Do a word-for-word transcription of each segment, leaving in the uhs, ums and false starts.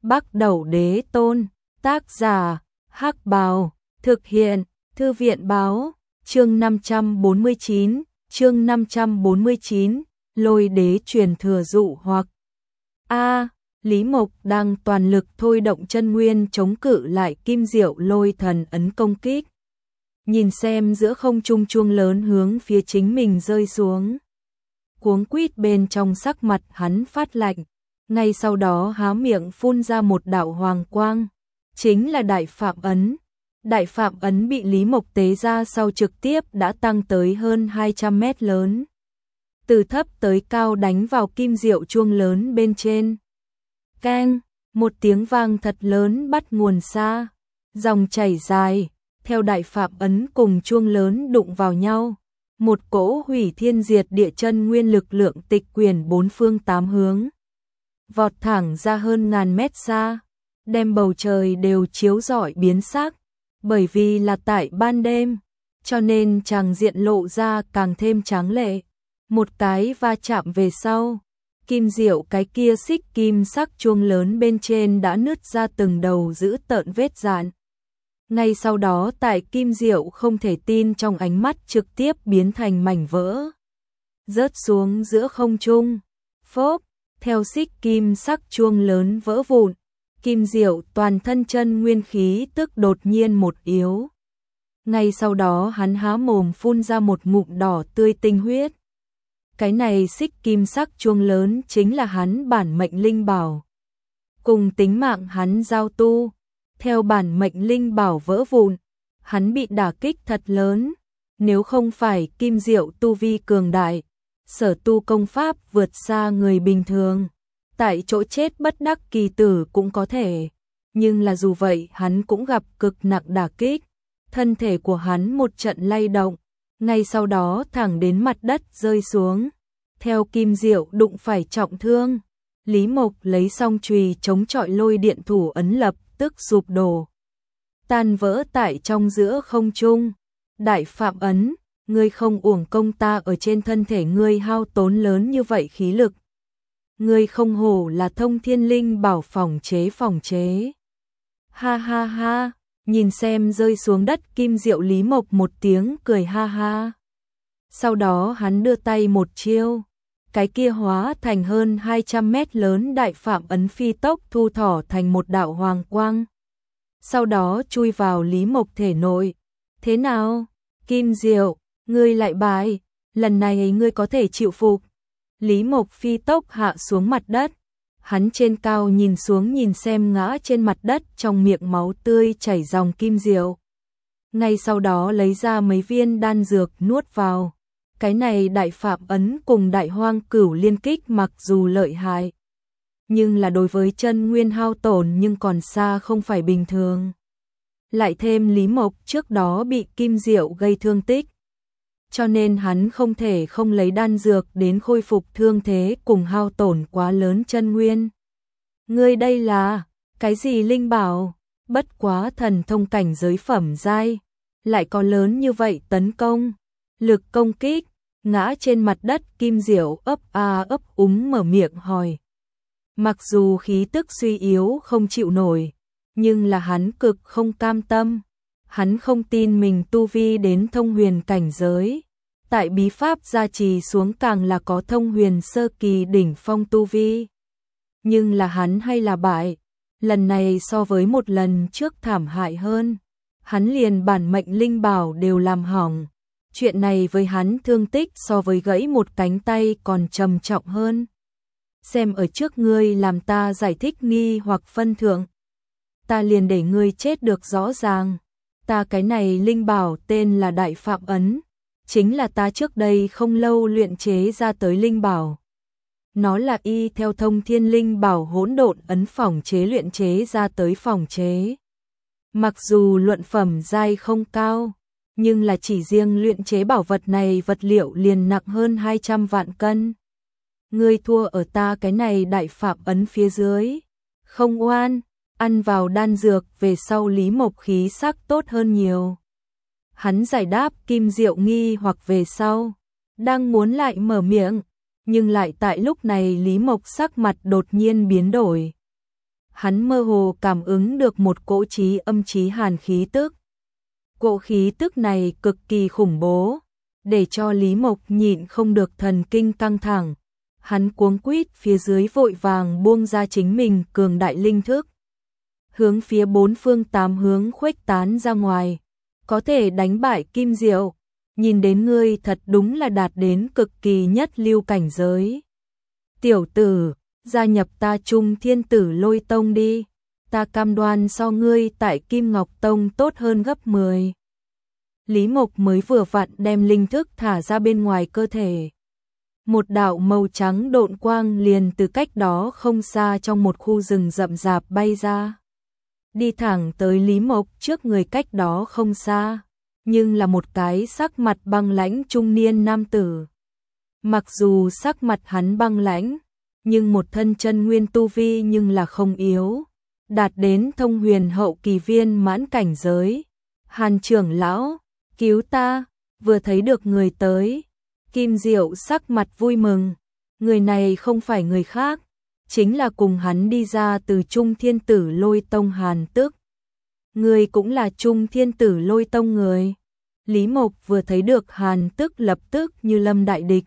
Bắc Đẩu Đế Tôn, tác giả, Hắc Bào, thực hiện, Thư viện Báo, chương năm trăm bốn mươi chín, chương năm trăm bốn mươi chín, Lôi Đế truyền thừa dụ hoặc. A, Lý Mộc đang toàn lực thôi động chân nguyên chống cự lại Kim Diệu Lôi Thần ấn công kích. Nhìn xem giữa không trung chuông lớn hướng phía chính mình rơi xuống. Cuống quýt bên trong sắc mặt hắn phát lạnh, ngay sau đó há miệng phun ra một đạo hoàng quang, chính là Đại Phạm Ấn. Đại Phạm Ấn bị Lý Mộc tế ra sau trực tiếp đã tăng tới hơn hai trăm mét lớn. Từ thấp tới cao đánh vào kim diệu chuông lớn bên trên. Keng, một tiếng vang thật lớn bắt nguồn xa, dòng chảy dài, theo Đại Phạm Ấn cùng chuông lớn đụng vào nhau. Một cỗ hủy thiên diệt địa chân nguyên lực lượng tịch quyển bốn phương tám hướng. Vọt thẳng ra hơn ngàn mét xa, đem bầu trời đều chiếu rọi biến sắc. Bởi vì là tại ban đêm, cho nên tràng diện lộ ra càng thêm tráng lệ. Một cái va chạm về sau, kim diệu cái kia xích kim sắc chuông lớn bên trên đã nứt ra từng đầu giữ tợn vết dạn. Ngay sau đó tại kim diệu không thể tin trong ánh mắt trực tiếp biến thành mảnh vỡ. Rớt xuống giữa không trung, phốp, theo xích kim sắc chuông lớn vỡ vụn. Kim Diệu toàn thân chân nguyên khí tức đột nhiên một yếu. Ngay sau đó hắn há mồm phun ra một ngụm đỏ tươi tinh huyết. Cái này xích kim sắc chuông lớn chính là hắn bản mệnh linh bảo. Cùng tính mạng hắn giao tu, theo bản mệnh linh bảo vỡ vụn, hắn bị đả kích thật lớn. Nếu không phải Kim Diệu tu vi cường đại, sở tu công pháp vượt xa người bình thường, tại chỗ chết bất đắc kỳ tử cũng có thể, nhưng là dù vậy hắn cũng gặp cực nặng đả kích, thân thể của hắn một trận lay động, ngay sau đó thẳng đến mặt đất rơi xuống, theo Kim Diệu đụng phải trọng thương. Lý Mộc lấy song chùy chống chọi lôi điện thủ ấn lập tức sụp đổ, tan vỡ tại trong giữa không trung. Đại Phạm Ấn, ngươi không uổng công ta ở trên thân thể ngươi hao tốn lớn như vậy khí lực. Ngươi không hổ là thông thiên linh bảo phòng chế phòng chế. Ha ha ha, nhìn xem rơi xuống đất kim diệu Lý Mộc một tiếng cười ha ha. Sau đó hắn đưa tay một chiêu, cái kia hóa thành hơn hai trăm mét lớn Đại Phạm Ấn phi tốc thu thỏ thành một đạo hoàng quang. Sau đó chui vào Lý Mộc thể nội. Thế nào, Kim Diệu, ngươi lại bại, lần này ngươi có thể chịu phục. Lý Mộc phi tốc hạ xuống mặt đất, hắn trên cao nhìn xuống nhìn xem ngã trên mặt đất trong miệng máu tươi chảy dòng Kim Diệu. Ngay sau đó lấy ra mấy viên đan dược nuốt vào. Cái này Đại Phạm Ấn cùng Đại Hoang Cửu liên kích mặc dù lợi hại, nhưng là đối với chân nguyên hao tổn nhưng còn xa không phải bình thường. Lại thêm Lý Mộc trước đó bị Kim Diệu gây thương tích, cho nên hắn không thể không lấy đan dược đến khôi phục thương thế cùng hao tổn quá lớn chân nguyên. Ngươi đây là cái gì linh bảo? Bất quá thần thông cảnh giới phẩm giai, lại có lớn như vậy tấn công, lực công kích. Ngã trên mặt đất Kim Diệu ấp a ấp úng mở miệng hỏi. Mặc dù khí tức suy yếu không chịu nổi, nhưng là hắn cực không cam tâm. Hắn không tin mình tu vi đến thông huyền cảnh giới, tại bí pháp gia trì xuống càng là có thông huyền sơ kỳ đỉnh phong tu vi. Nhưng là hắn hay là bại, lần này so với một lần trước thảm hại hơn. Hắn liền bản mệnh linh bảo đều làm hỏng. Chuyện này với hắn thương tích so với gãy một cánh tay còn trầm trọng hơn. Xem ở trước ngươi làm ta giải thích nghi hoặc phân thượng, ta liền để ngươi chết được rõ ràng. Ta cái này linh bảo tên là Đại Phạm Ấn, chính là ta trước đây không lâu luyện chế ra tới linh bảo. Nó là y theo thông thiên linh bảo hỗn độn ấn phỏng chế luyện chế ra tới phỏng chế. Mặc dù luận phẩm giai không cao, nhưng là chỉ riêng luyện chế bảo vật này vật liệu liền nặng hơn hai trăm vạn cân. Ngươi thua ở ta cái này Đại Phạm Ấn phía dưới, không oan. Ăn vào đan dược về sau Lý Mộc khí sắc tốt hơn nhiều. Hắn giải đáp Kim Diệu nghi hoặc về sau, đang muốn lại mở miệng, nhưng lại tại lúc này Lý Mộc sắc mặt đột nhiên biến đổi. hắn mơ hồ cảm ứng được một cỗ chí âm chí hàn khí tức. Cỗ khí tức này cực kỳ khủng bố, để cho Lý Mộc nhịn không được thần kinh căng thẳng. Hắn cuống quýt phía dưới vội vàng buông ra chính mình cường đại linh thức, hướng phía bốn phương tám hướng khuếch tán ra ngoài, có thể đánh bại Kim Diệu, nhìn đến ngươi thật đúng là đạt đến cực kỳ nhất lưu cảnh giới. Tiểu tử, gia nhập ta Trung Thiên Tử Lôi Tông đi, ta cam đoan so ngươi tại Kim Ngọc Tông tốt hơn gấp mười. Lý Mộc mới vừa vặn đem linh thức thả ra bên ngoài cơ thể. Một đạo màu trắng độn quang liền từ cách đó không xa trong một khu rừng rậm rạp bay ra. Đi thẳng tới Lý Mộc trước người cách đó không xa, nhưng là một cái sắc mặt băng lãnh trung niên nam tử. Mặc dù sắc mặt hắn băng lãnh, nhưng một thân chân nguyên tu vi nhưng là không yếu, đạt đến thông huyền hậu kỳ viên mãn cảnh giới. Hàn trưởng lão, cứu ta, vừa thấy được người tới. Kim Diệu sắc mặt vui mừng, người này không phải người khác, chính là cùng hắn đi ra từ Trung Thiên Tử Lôi Tông Hàn Tức. Người cũng là Trung Thiên Tử Lôi Tông người. Lý Mộc vừa thấy được Hàn Tức lập tức như lâm đại địch.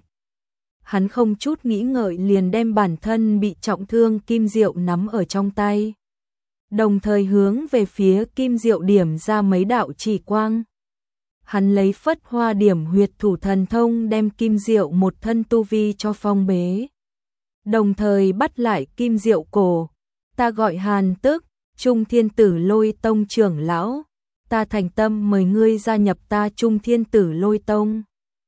Hắn không chút nghĩ ngợi liền đem bản thân bị trọng thương Kim Diệu nắm ở trong tay, đồng thời hướng về phía Kim Diệu điểm ra mấy đạo chỉ quang. Hắn lấy phất hoa điểm huyệt thủ thần thông đem Kim Diệu một thân tu vi cho phong bế, đồng thời bắt lại Kim Diệu cổ. Ta gọi Hàn Tức, Trung Thiên Tử Lôi Tông trưởng lão, ta thành tâm mời ngươi gia nhập ta Trung Thiên Tử Lôi Tông.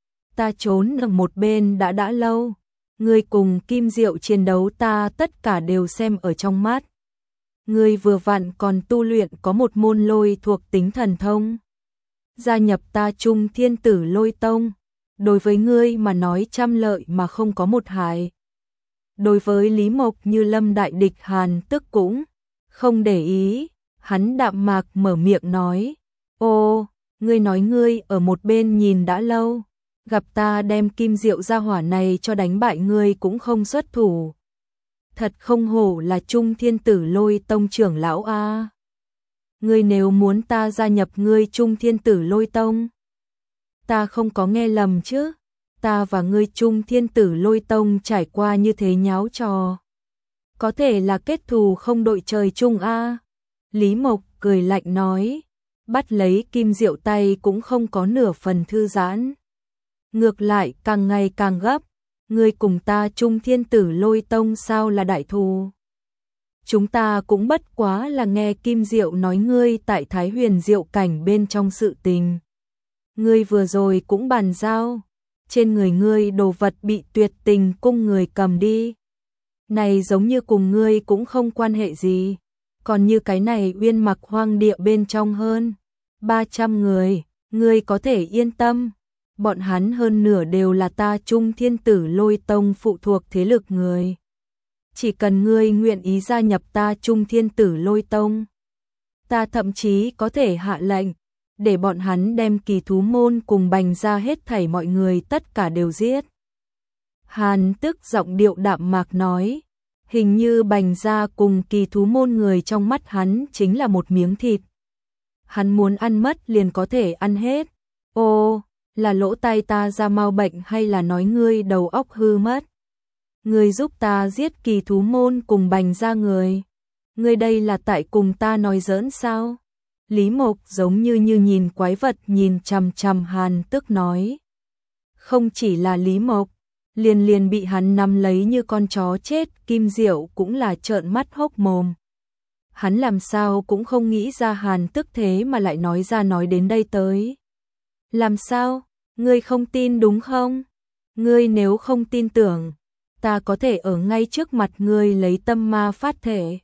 Ta trốn ở một bên đã đã lâu, ngươi cùng Kim Diệu chiến đấu ta tất cả đều xem ở trong mắt. Ngươi vừa vặn còn tu luyện có một môn lôi thuộc tính thần thông. Gia nhập ta Trung Thiên Tử Lôi Tông, đối với ngươi mà nói trăm lợi mà không có một hại. Đối với Lý Mộc như lâm đại địch Hàn Tức cũng không để ý, hắn đạm mạc mở miệng nói, ô, ngươi nói ngươi ở một bên nhìn đã lâu, gặp ta đem Kim Diệu gia hỏa này cho đánh bại ngươi cũng không xuất thủ. Thật không hổ là Trung Thiên Tử Lôi Tông trưởng lão a. Ngươi nếu muốn ta gia nhập ngươi Trung Thiên Tử Lôi Tông, ta không có nghe lầm chứ? Ta và ngươi Trung Thiên Tử Lôi Tông trải qua như thế nháo trò, có thể là kết thù không đội trời chung a. Lý Mộc cười lạnh nói, bắt lấy Kim Diệu tay cũng không có nửa phần thư giãn, ngược lại càng ngày càng gấp. Ngươi cùng ta Trung Thiên Tử Lôi Tông sao là đại thù? Chúng ta cũng bất quá là nghe Kim Diệu nói ngươi tại Thái Huyền Diệu cảnh bên trong sự tình. Ngươi vừa rồi cũng bàn giao, trên người ngươi đồ vật bị Tuyệt Tình cung người cầm đi. Này giống như cùng ngươi cũng không quan hệ gì, còn như cái này Uyên Mặc hoang địa bên trong hơn ba trăm người, ngươi có thể yên tâm. Bọn hắn hơn nửa đều là ta Trung Thiên Tử Lôi Tông phụ thuộc thế lực người. Chỉ cần ngươi nguyện ý gia nhập ta Trung Thiên Tử Lôi Tông, ta thậm chí có thể hạ lệnh, để bọn hắn đem Kỳ Thú Môn cùng Bành gia hết thảy mọi người tất cả đều giết. Hàn Tức giọng điệu đạm mạc nói, hình như Bành gia cùng Kỳ Thú Môn người trong mắt hắn chính là một miếng thịt. Hắn muốn ăn mất liền có thể ăn hết. Ô, là lỗ tai ta ra mau bệnh hay là nói ngươi đầu óc hư mất? Ngươi giúp ta giết Kỳ Thú Môn cùng Bành gia người. Ngươi đây là tại cùng ta nói giỡn sao? Lý Mộc giống như như nhìn quái vật nhìn chằm chằm Hàn Tức nói. Không chỉ là Lý Mộc, liền liền bị hắn nắm lấy như con chó chết, Kim Diệu cũng là trợn mắt hốc mồm. Hắn làm sao cũng không nghĩ ra Hàn Tức thế mà lại nói ra nói đến đây tới. Làm sao? Ngươi không tin đúng không? Ngươi nếu không tin tưởng, ta có thể ở ngay trước mặt ngươi lấy tâm ma phát thể.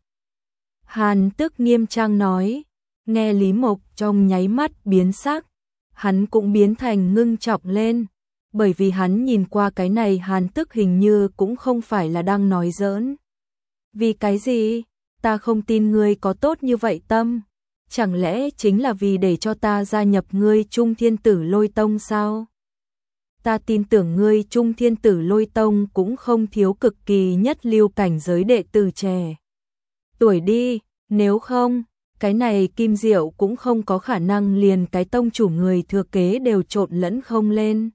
Hàn Tức nghiêm trang nói, nghe Lý Mộc trong nháy mắt biến sắc, hắn cũng biến thành ngưng trọng lên, bởi vì hắn nhìn qua cái này Hàn Tức hình như cũng không phải là đang nói giỡn. Vì cái gì? Ta không tin ngươi có tốt như vậy tâm. Chẳng lẽ chính là vì để cho ta gia nhập ngươi Trung Thiên Tử Lôi Tông sao? Ta tin tưởng ngươi Trung Thiên Tử Lôi Tông cũng không thiếu cực kỳ nhất lưu cảnh giới đệ tử trẻ. tuổi đi, nếu không, cái này Kim Diệu cũng không có khả năng liền cái tông chủ người thừa kế đều trộn lẫn không lên.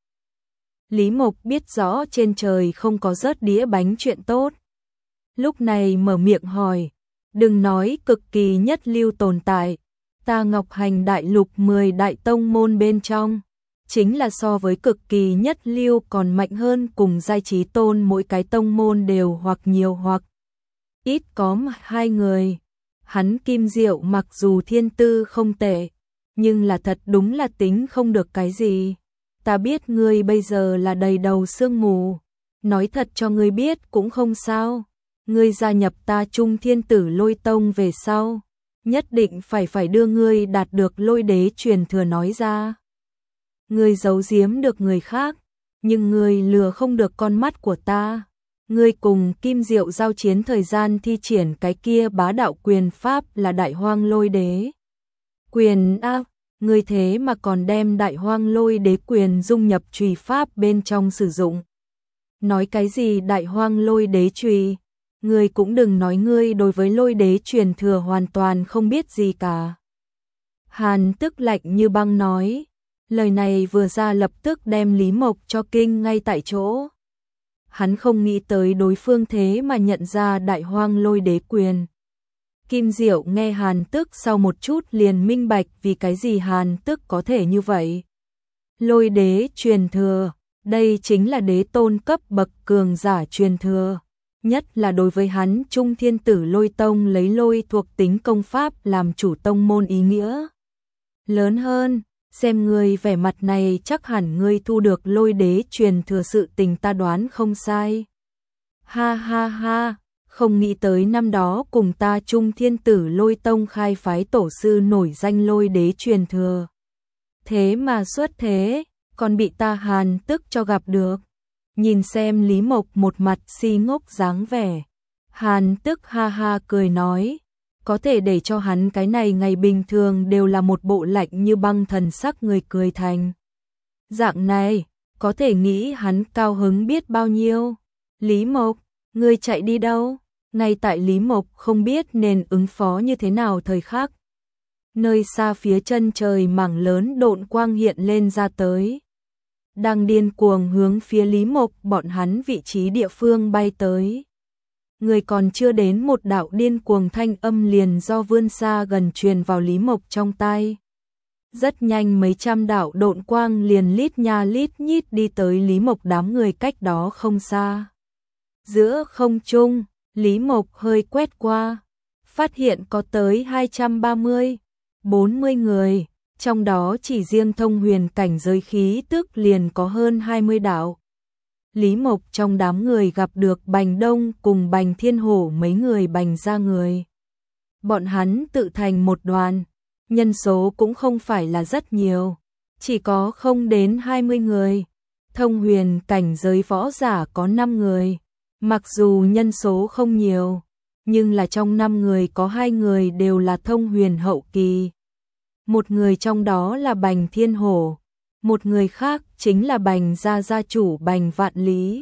Lý Mộc biết rõ trên trời không có rớt đĩa bánh chuyện tốt. Lúc này mở miệng hỏi, đừng nói cực kỳ nhất lưu tồn tại, ta Ngọc Hành đại lục mười đại tông môn bên trong, chính là so với cực kỳ nhất lưu còn mạnh hơn cùng giai trí tôn mỗi cái tông môn đều hoặc nhiều hoặc ít có hai người. Hắn Kim Diệu mặc dù thiên tư không tệ, nhưng là thật đúng là tính không được cái gì. Ta biết ngươi bây giờ là đầy đầu sương mù, nói thật cho ngươi biết cũng không sao. Ngươi gia nhập ta Trung Thiên Tử Lôi Tông về sau, nhất định phải phải đưa ngươi đạt được lôi đế truyền thừa nói ra. Ngươi giấu giếm được người khác, nhưng ngươi lừa không được con mắt của ta. Ngươi cùng Kim Diệu giao chiến thời gian thi triển cái kia bá đạo quyền pháp là Đại Hoang Lôi Đế quyền a, ngươi thế mà còn đem Đại Hoang Lôi Đế quyền dung nhập chùy pháp bên trong sử dụng. Nói cái gì Đại Hoang Lôi Đế chùy? Ngươi cũng đừng nói ngươi đối với lôi đế truyền thừa hoàn toàn không biết gì cả. Hàn Tức lạnh như băng nói, lời này vừa ra lập tức đem Lý Mộc cho kinh ngay tại chỗ. Hắn không nghĩ tới đối phương thế mà nhận ra Đại Hoang Lôi Đế quyền. Kim Diệu nghe Hàn Tức sau một chút liền minh bạch vì cái gì Hàn Tức có thể như vậy. Lôi đế truyền thừa, đây chính là đế tôn cấp bậc cường giả truyền thừa. Nhất là đối với hắn Trung Thiên Tử Lôi Tông lấy lôi thuộc tính công pháp làm chủ tông môn ý nghĩa lớn hơn. Xem ngươi vẻ mặt này chắc hẳn ngươi thu được lôi đế truyền thừa sự tình ta đoán không sai. Ha ha ha, không nghĩ tới năm đó cùng ta Trung Thiên Tử Lôi Tông khai phái tổ sư nổi danh lôi đế truyền thừa. Thế mà xuất thế, còn bị ta Hàn Tức cho gặp được. Nhìn xem Lý Mộc một mặt si ngốc dáng vẻ. Hàn Tức ha ha cười nói, có thể để cho hắn cái này ngày bình thường đều là một bộ lạnh như băng thần sắc người cười thành dạng này, có thể nghĩ hắn cao hứng biết bao nhiêu. Lý Mộc, ngươi chạy đi đâu? Ngay tại Lý Mộc không biết nên ứng phó như thế nào thời khắc. Nơi xa phía chân trời mảng lớn độn quang hiện lên ra tới. Đang điên cuồng hướng phía Lý Mộc bọn hắn vị trí địa phương bay tới. Người còn chưa đến một đạo điên cuồng thanh âm liền do vươn xa gần truyền vào Lý Mộc trong tai. Rất nhanh mấy trăm đạo độn quang liền lít nha lít nhít đi tới Lý Mộc đám người cách đó không xa. Giữa không trung, Lý Mộc hơi quét qua, phát hiện có tới hai trăm ba mươi, bốn mươi người. Trong đó chỉ riêng thông huyền cảnh giới khí tức liền có hơn hai mươi đạo. Lý Mộc trong đám người gặp được Bành Đông cùng Bành Thiên Hổ mấy người Bành gia người. Bọn hắn tự thành một đoàn, nhân số cũng không phải là rất nhiều, chỉ có không đến hai mươi người. Thông huyền cảnh giới võ giả có năm người, mặc dù nhân số không nhiều, nhưng là trong năm người có hai người đều là thông huyền hậu kỳ. Một người trong đó là Bành Thiên Hổ, một người khác chính là Bành gia gia chủ Bành Vạn Lý.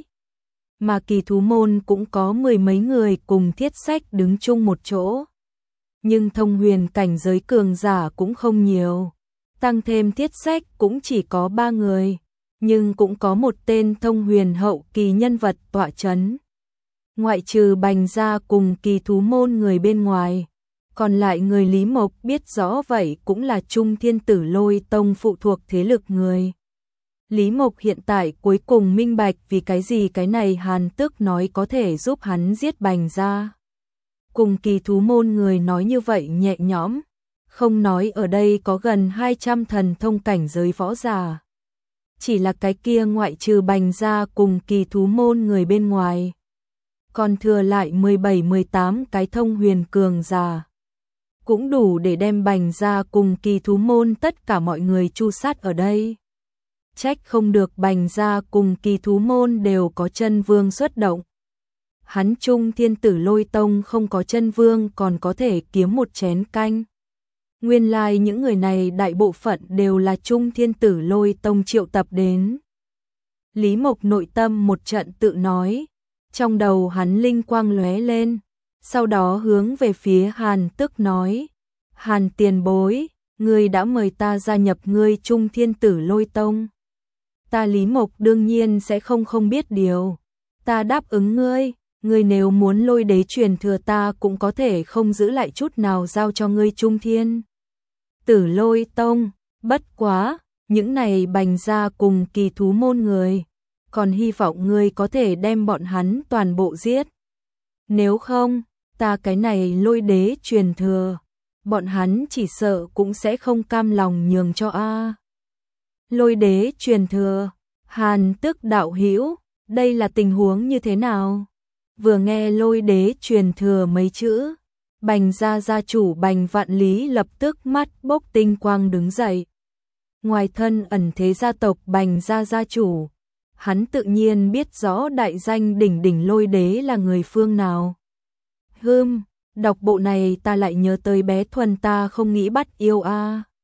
Mà kỳ thú môn cũng có mười mấy người cùng Thiết Sách đứng chung một chỗ. Nhưng thông huyền cảnh giới cường giả cũng không nhiều, tăng thêm Thiết Sách cũng chỉ có ba người, nhưng cũng có một tên thông huyền hậu kỳ nhân vật tọa chấn. Ngoại trừ Bành gia cùng kỳ thú môn người bên ngoài, còn lại người Lý Mộc biết rõ vậy cũng là Trung Thiên Tử Lôi Tông phụ thuộc thế lực người. Lý Mộc hiện tại cuối cùng minh bạch vì cái gì cái này Hàn Tức nói có thể giúp hắn giết Bành gia. Cùng kỳ thú môn người nói như vậy nhẹ nhõm, không nói ở đây có gần hai trăm thần thông cảnh giới võ giả. Chỉ là cái kia ngoại trừ Bành gia cùng kỳ thú môn người bên ngoài, còn thừa lại mười bảy mười tám cái thông huyền cường giả. Cũng đủ để đem Bành gia cùng kỳ thú môn tất cả mọi người chu sát ở đây. Trách không được Bành gia cùng kỳ thú môn đều có chân vương xuất động. Hắn Trung Thiên Tử Lôi Tông không có chân vương còn có thể kiếm một chén canh. Nguyên lai like những người này đại bộ phận đều là Trung Thiên Tử Lôi Tông triệu tập đến. Lý Mộc nội tâm một trận tự nói, trong đầu hắn linh quang lóe lên. sau đó hướng về phía Hàn Tức nói, Hàn tiền bối, ngươi đã mời ta gia nhập ngươi Trung Thiên Tử Lôi Tông. Ta Lý Mộc đương nhiên sẽ không không biết điều. Ta đáp ứng ngươi, ngươi nếu muốn Lôi Đế truyền thừa ta cũng có thể không giữ lại chút nào giao cho ngươi Trung Thiên Tử Lôi Tông. Bất quá, những này Bành gia cùng Kỳ Thú môn người, còn hy vọng ngươi có thể đem bọn hắn toàn bộ giết. Nếu không, ta cái này Lôi Đế truyền thừa, bọn hắn chỉ sợ cũng sẽ không cam lòng nhường cho a. Lôi Đế truyền thừa, Hàn Tức đạo hữu, đây là tình huống như thế nào? Vừa nghe Lôi Đế truyền thừa mấy chữ, Bành gia gia chủ Bành Vạn Lý lập tức mắt bốc tinh quang đứng dậy. Ngoài thân ẩn thế gia tộc Bành gia gia chủ, hắn tự nhiên biết rõ đại danh đỉnh đỉnh Lôi Đế là người phương nào. Hừm, đọc bộ này ta lại nhớ tới bé Thuần ta không nghĩ bắt yêu a.